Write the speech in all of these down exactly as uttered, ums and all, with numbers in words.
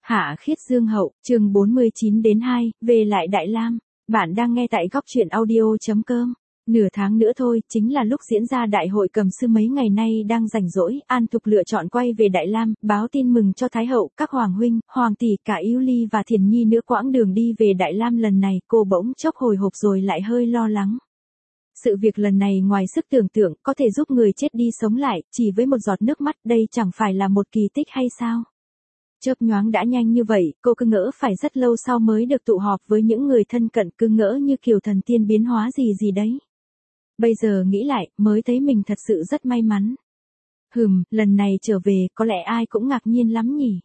Hạ Khiết Dương Hậu, chương bốn mươi chín đến hai, về lại Đại Lam. Bạn đang nghe tại góc truyện audio chấm com. Nửa tháng nữa thôi, chính là lúc diễn ra đại hội cầm sư mấy ngày nay đang rảnh rỗi, An Thục lựa chọn quay về Đại Lam, báo tin mừng cho Thái Hậu, các hoàng huynh, hoàng tỷ, cả Yêu Ly và Thiền Nhi nữa. Quãng đường đi về Đại Lam lần này, cô bỗng chốc hồi hộp rồi lại hơi lo lắng. Sự việc lần này ngoài sức tưởng tượng, có thể giúp người chết đi sống lại, chỉ với một giọt nước mắt, đây chẳng phải là một kỳ tích hay sao? Chớp nhoáng đã nhanh như vậy, cô cứ ngỡ phải rất lâu sau mới được tụ họp với những người thân cận, cứ ngỡ như kiểu thần tiên biến hóa gì gì đấy. Bây giờ nghĩ lại, mới thấy mình thật sự rất may mắn. Hừm, lần này trở về, có lẽ ai cũng ngạc nhiên lắm nhỉ.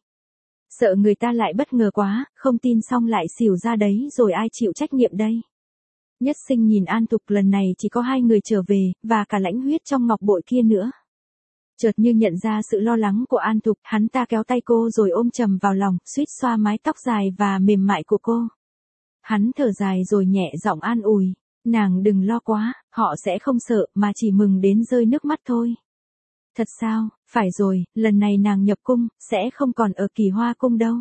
Sợ người ta lại bất ngờ quá, không tin xong lại xỉu ra đấy rồi ai chịu trách nhiệm đây. Nhất Sinh nhìn An Thục, lần này chỉ có hai người trở về, và cả Lãnh Huyết trong ngọc bội kia nữa. Chợt như nhận ra sự lo lắng của An Thục, hắn ta kéo tay cô rồi ôm chầm vào lòng, suýt xoa mái tóc dài và mềm mại của cô. Hắn thở dài rồi nhẹ giọng an ủi, nàng đừng lo quá, họ sẽ không sợ mà chỉ mừng đến rơi nước mắt thôi. Thật sao? Phải rồi, lần này nàng nhập cung, sẽ không còn ở Kỳ Hoa cung đâu.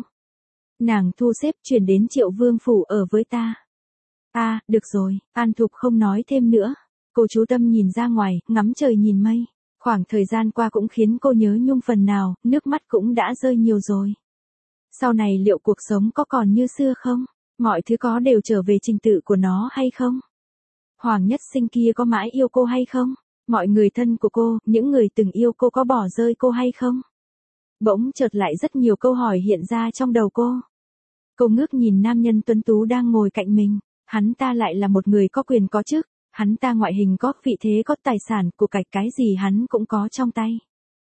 Nàng thu xếp chuyển đến Triệu Vương phủ ở với ta. À, được rồi, An Thục không nói thêm nữa. Cô chú tâm nhìn ra ngoài, ngắm trời nhìn mây. Khoảng thời gian qua cũng khiến cô nhớ nhung phần nào, nước mắt cũng đã rơi nhiều rồi. Sau này liệu cuộc sống có còn như xưa không? Mọi thứ có đều trở về trình tự của nó hay không? Hoàng Nhất Sinh kia có mãi yêu cô hay không? Mọi người thân của cô, những người từng yêu cô có bỏ rơi cô hay không? Bỗng chợt lại rất nhiều câu hỏi hiện ra trong đầu cô. Cô ngước nhìn nam nhân tuấn tú đang ngồi cạnh mình. Hắn ta lại là một người có quyền có chức. Hắn ta ngoại hình có, vị thế có, tài sản, của cải, cái gì hắn cũng có trong tay.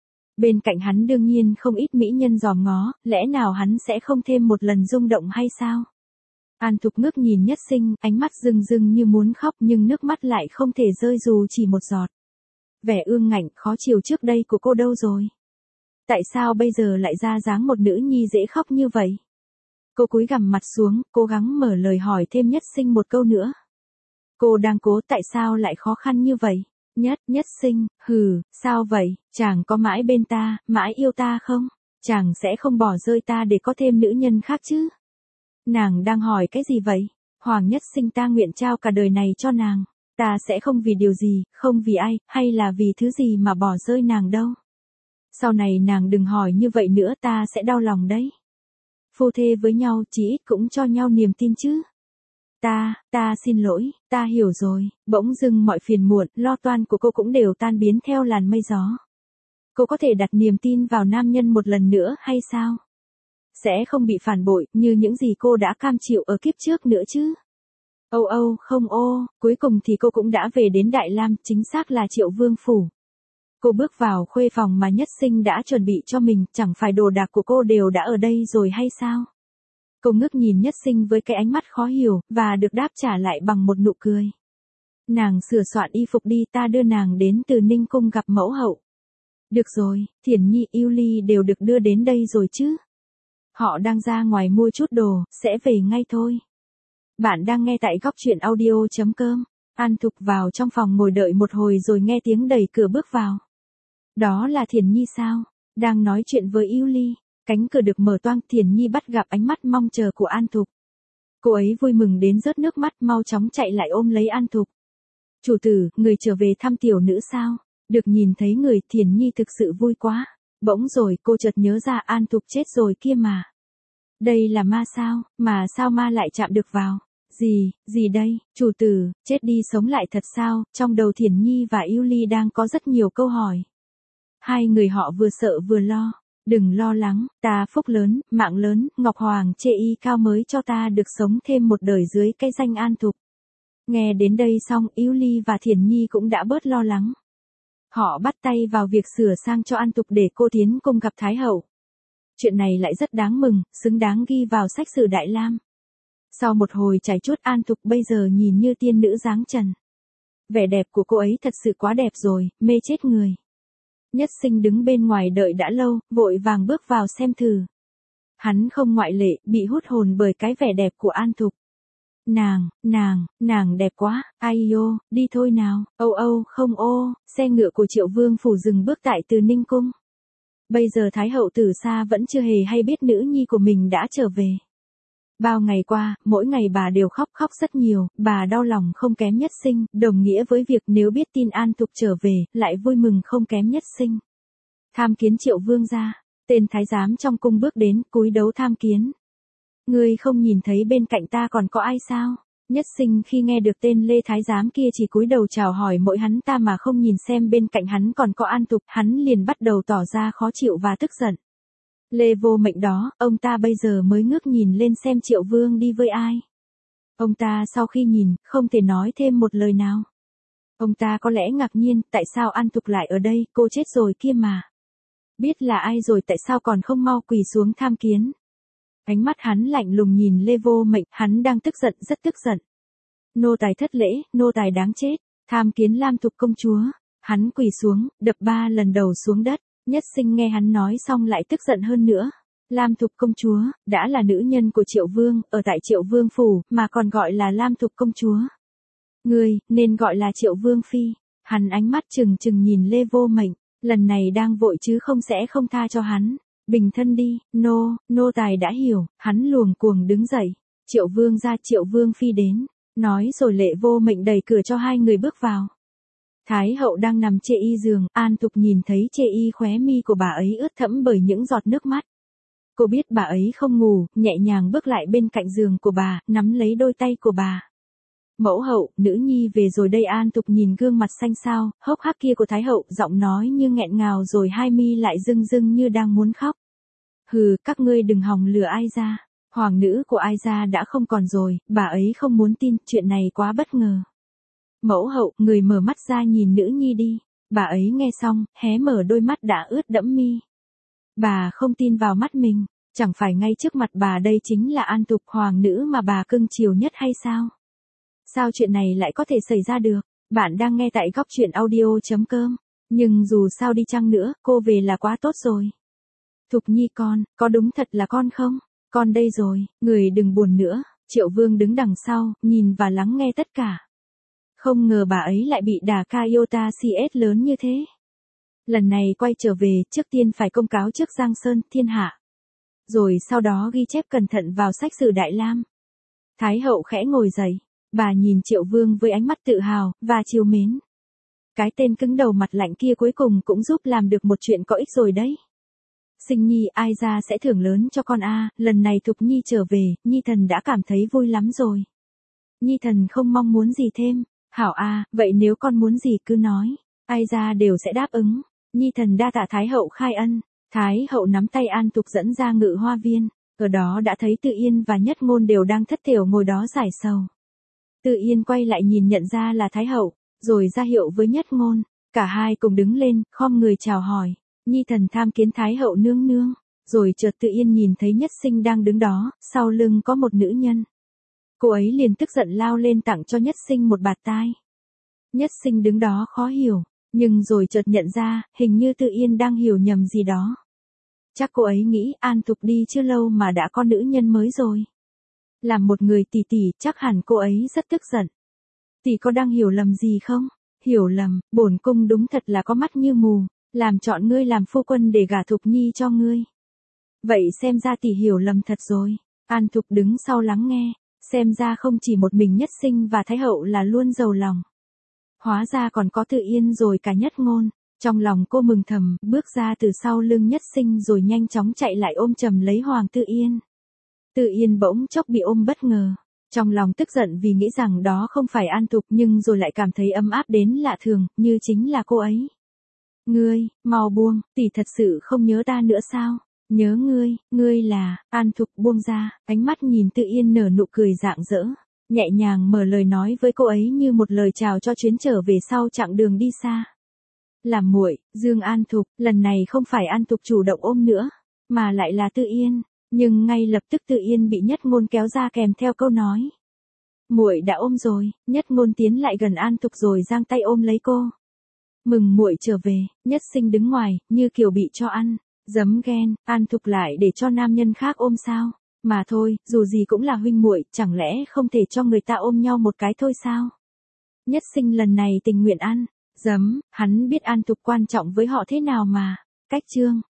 Bên cạnh hắn đương nhiên không ít mỹ nhân dòm ngó, lẽ nào hắn sẽ không thêm một lần rung động hay sao? An Thục ngước nhìn Nhất Sinh, ánh mắt rưng rưng như muốn khóc nhưng nước mắt lại không thể rơi dù chỉ một giọt. Vẻ ương ngạnh, khó chịu trước đây của cô đâu rồi? Tại sao bây giờ lại ra dáng một nữ nhi dễ khóc như vậy? Cô cúi gằm mặt xuống, cố gắng mở lời hỏi thêm Nhất Sinh một câu nữa. Cô đang cố, tại sao lại khó khăn như vậy? Nhất, Nhất Sinh, hừ, sao vậy? Chàng có mãi bên ta, mãi yêu ta không? Chàng sẽ không bỏ rơi ta để có thêm nữ nhân khác chứ? Nàng đang hỏi cái gì vậy? Hoàng Nhất Sinh, ta nguyện trao cả đời này cho nàng. Ta sẽ không vì điều gì, không vì ai, hay là vì thứ gì mà bỏ rơi nàng đâu. Sau này nàng đừng hỏi như vậy nữa, ta sẽ đau lòng đấy. Phu thê với nhau, chí ít cũng cho nhau niềm tin chứ. Ta, ta xin lỗi, ta hiểu rồi. Bỗng dưng mọi phiền muộn, lo toan của cô cũng đều tan biến theo làn mây gió. Cô có thể đặt niềm tin vào nam nhân một lần nữa hay sao? Sẽ không bị phản bội như những gì cô đã cam chịu ở kiếp trước nữa chứ? Âu âu, không ô, cuối cùng thì cô cũng đã về đến Đại Lam, chính xác là Triệu Vương phủ. Cô bước vào khuê phòng mà Nhất Sinh đã chuẩn bị cho mình, chẳng phải đồ đạc của cô đều đã ở đây rồi hay sao? Cô ngước nhìn Nhất Sinh với cái ánh mắt khó hiểu, và được đáp trả lại bằng một nụ cười. Nàng sửa soạn y phục đi, ta đưa nàng đến Từ Ninh cung gặp mẫu hậu. Được rồi, Thiền Nhi, Yêu Ly đều được đưa đến đây rồi chứ? Họ đang ra ngoài mua chút đồ, sẽ về ngay thôi. Bạn đang nghe tại góc truyện audio chấm com. An Thục vào trong phòng ngồi đợi một hồi rồi nghe tiếng đẩy cửa bước vào. Đó là Thiền Nhi sao? Đang nói chuyện với Yêu Ly. Cánh cửa được mở toang, Thiền Nhi bắt gặp ánh mắt mong chờ của An Thục. Cô ấy vui mừng đến rớt nước mắt, mau chóng chạy lại ôm lấy An Thục. Chủ tử, người trở về thăm tiểu nữ sao? Được nhìn thấy người, Thiền Nhi thực sự vui quá. Bỗng rồi cô chợt nhớ ra An Thục chết rồi kia mà. Đây là ma sao, mà sao ma lại chạm được vào? Gì, gì đây, chủ tử, chết đi sống lại thật sao? Trong đầu Thiền Nhi và Yêu Ly đang có rất nhiều câu hỏi. Hai người họ vừa sợ vừa lo. Đừng lo lắng, ta phúc lớn, mạng lớn, Ngọc Hoàng chê y cao mới cho ta được sống thêm một đời dưới cái danh An Thục. Nghe đến đây xong, Yêu Ly và Thiền Nhi cũng đã bớt lo lắng. Họ bắt tay vào việc sửa sang cho An Thục để cô tiến cung gặp Thái Hậu. Chuyện này lại rất đáng mừng, xứng đáng ghi vào sách sử Đại Lam. Sau một hồi trải chuốt, An Thục bây giờ nhìn như tiên nữ dáng trần. Vẻ đẹp của cô ấy thật sự quá đẹp rồi, mê chết người. Nhất Sinh đứng bên ngoài đợi đã lâu, vội vàng bước vào xem thử. Hắn không ngoại lệ, bị hút hồn bởi cái vẻ đẹp của An Thục. Nàng, nàng, nàng đẹp quá, ai ô, đi thôi nào, âu âu, không ô, xe ngựa của Triệu Vương phủ dừng bước tại Từ Ninh cung. Bây giờ Thái hậu Tử Sa vẫn chưa hề hay biết nữ nhi của mình đã trở về. Bao ngày qua, mỗi ngày bà đều khóc khóc rất nhiều, bà đau lòng không kém Nhất Sinh, đồng nghĩa với việc nếu biết tin An Thục trở về, lại vui mừng không kém Nhất Sinh. Tham kiến Triệu vương gia, tên thái giám trong cung bước đến, cúi đấu tham kiến. Ngươi không nhìn thấy bên cạnh ta còn có ai sao? Nhất Sinh khi nghe được tên Lê thái giám kia chỉ cúi đầu chào hỏi mỗi hắn ta mà không nhìn xem bên cạnh hắn còn có An Thục, hắn liền bắt đầu tỏ ra khó chịu và tức giận. Lê vô mệnh đó, ông ta bây giờ mới ngước nhìn lên xem Triệu vương đi với ai. Ông ta sau khi nhìn, không thể nói thêm một lời nào. Ông ta có lẽ ngạc nhiên, tại sao An Thục lại ở đây, cô chết rồi kia mà. Biết là ai rồi tại sao còn không mau quỳ xuống tham kiến. Ánh mắt hắn lạnh lùng nhìn Lê vô mệnh, hắn đang tức giận, rất tức giận. Nô tài thất lễ, nô tài đáng chết, tham kiến Lam Thục công chúa. Hắn quỳ xuống, đập ba lần đầu xuống đất. Nhất Sinh nghe hắn nói xong lại tức giận hơn nữa. Lam Thục công chúa, đã là nữ nhân của Triệu vương, ở tại Triệu vương phủ, mà còn gọi là Lam Thục công chúa. Ngươi, nên gọi là Triệu vương phi. Hắn ánh mắt trừng trừng nhìn Lê vô mệnh, lần này đang vội chứ không sẽ không tha cho hắn. Bình thân đi, nô, nô tài đã hiểu, hắn luồng cuồng đứng dậy. Triệu vương ra, Triệu vương phi đến. Nói rồi Lệ vô mệnh đẩy cửa cho hai người bước vào. Thái hậu đang nằm chê y giường, An Thục nhìn thấy chê y khóe mi của bà ấy ướt thẫm bởi những giọt nước mắt. Cô biết bà ấy không ngủ, nhẹ nhàng bước lại bên cạnh giường của bà, nắm lấy đôi tay của bà. Mẫu hậu, nữ nhi về rồi đây. An Thục nhìn gương mặt xanh xao, hốc hác kia của Thái hậu, giọng nói như nghẹn ngào rồi hai mi lại rưng rưng như đang muốn khóc. Hừ, các ngươi đừng hòng lừa ai ra. Hoàng nữ của ai ra đã không còn rồi, bà ấy không muốn tin, chuyện này quá bất ngờ. Mẫu hậu, người mở mắt ra nhìn nữ nhi đi. Bà ấy nghe xong, hé mở đôi mắt đã ướt đẫm mi. Bà không tin vào mắt mình, chẳng phải ngay trước mặt bà đây chính là An Thục hoàng nữ mà bà cưng chiều nhất hay sao? Sao chuyện này lại có thể xảy ra được? Bạn đang nghe tại góc truyện audio chấm com. Nhưng dù sao đi chăng nữa, cô về là quá tốt rồi. Thục Nhi con, có đúng thật là con không? Con đây rồi, người đừng buồn nữa. Triệu vương đứng đằng sau, nhìn và lắng nghe tất cả. Không ngờ bà ấy lại bị đả ca iota cs lớn như thế. Lần này quay trở về, trước tiên phải công cáo trước Giang Sơn, thiên hạ. Rồi sau đó ghi chép cẩn thận vào sách sử Đại Lam. Thái hậu khẽ ngồi dậy, bà nhìn Triệu vương với ánh mắt tự hào, và trìu mến. Cái tên cứng đầu mặt lạnh kia cuối cùng cũng giúp làm được một chuyện có ích rồi đấy. Sinh nhi, ai ra sẽ thưởng lớn cho con a, lần này Thục Nhi trở về, Nhi thần đã cảm thấy vui lắm rồi. Nhi thần không mong muốn gì thêm. Hảo a, vậy nếu con muốn gì cứ nói, ai ra đều sẽ đáp ứng. Nhi thần đa tạ Thái hậu khai ân. Thái hậu nắm tay An Thục dẫn ra ngự hoa viên, ở đó đã thấy Tự Yên và Nhất Ngôn đều đang thất thểu ngồi đó giải sầu. Tự Yên quay lại nhìn nhận ra là Thái hậu, rồi ra hiệu với Nhất Ngôn, cả hai cùng đứng lên, khom người chào hỏi. Nhi thần tham kiến Thái hậu nương nương. Rồi chợt Tự Yên nhìn thấy Nhất Sinh đang đứng đó, sau lưng có một nữ nhân. Cô ấy liền tức giận lao lên tặng cho Nhất Sinh một bạt tai. Nhất Sinh đứng đó khó hiểu, nhưng rồi chợt nhận ra, hình như Tự Yên đang hiểu nhầm gì đó. Chắc cô ấy nghĩ An Thục đi chưa lâu mà đã có nữ nhân mới rồi. Làm một người tỷ tỷ, chắc hẳn cô ấy rất tức giận. Tỷ có đang hiểu lầm gì không? Hiểu lầm, bổn cung đúng thật là có mắt như mù, làm chọn ngươi làm phu quân để gả Thục Nhi cho ngươi. Vậy xem ra tỷ hiểu lầm thật rồi. An Thục đứng sau lắng nghe. Xem ra không chỉ một mình Nhất Sinh và Thái hậu là luôn giàu lòng. Hóa ra còn có Tự Yên rồi cả Nhất Ngôn. Trong lòng cô mừng thầm, bước ra từ sau lưng Nhất Sinh rồi nhanh chóng chạy lại ôm chầm lấy Hoàng Tự Yên. Tự Yên bỗng chốc bị ôm bất ngờ. Trong lòng tức giận vì nghĩ rằng đó không phải An Thục, nhưng rồi lại cảm thấy ấm áp đến lạ thường, như chính là cô ấy. Ngươi, mau buông, tỷ thật sự không nhớ ta nữa sao? Nhớ ngươi, ngươi là. An Thục buông ra, ánh mắt nhìn Tự Yên nở nụ cười rạng rỡ, nhẹ nhàng mở lời nói với cô ấy như một lời chào cho chuyến trở về sau chặng đường đi xa. Làm muội, Dương An Thục, lần này không phải An Thục chủ động ôm nữa, mà lại là Tự Yên, nhưng ngay lập tức Tự Yên bị Nhất Ngôn kéo ra kèm theo câu nói. Muội đã ôm rồi. Nhất Ngôn tiến lại gần An Thục rồi giang tay ôm lấy cô. Mừng muội trở về. Nhất Sinh đứng ngoài, như kiểu bị cho ăn. Giấm ghen, An Thục lại để cho nam nhân khác ôm sao? Mà thôi, dù gì cũng là huynh muội, chẳng lẽ không thể cho người ta ôm nhau một cái thôi sao? Nhất Sinh lần này tình nguyện ăn. Giấm, hắn biết An Thục quan trọng với họ thế nào mà. Cách chương.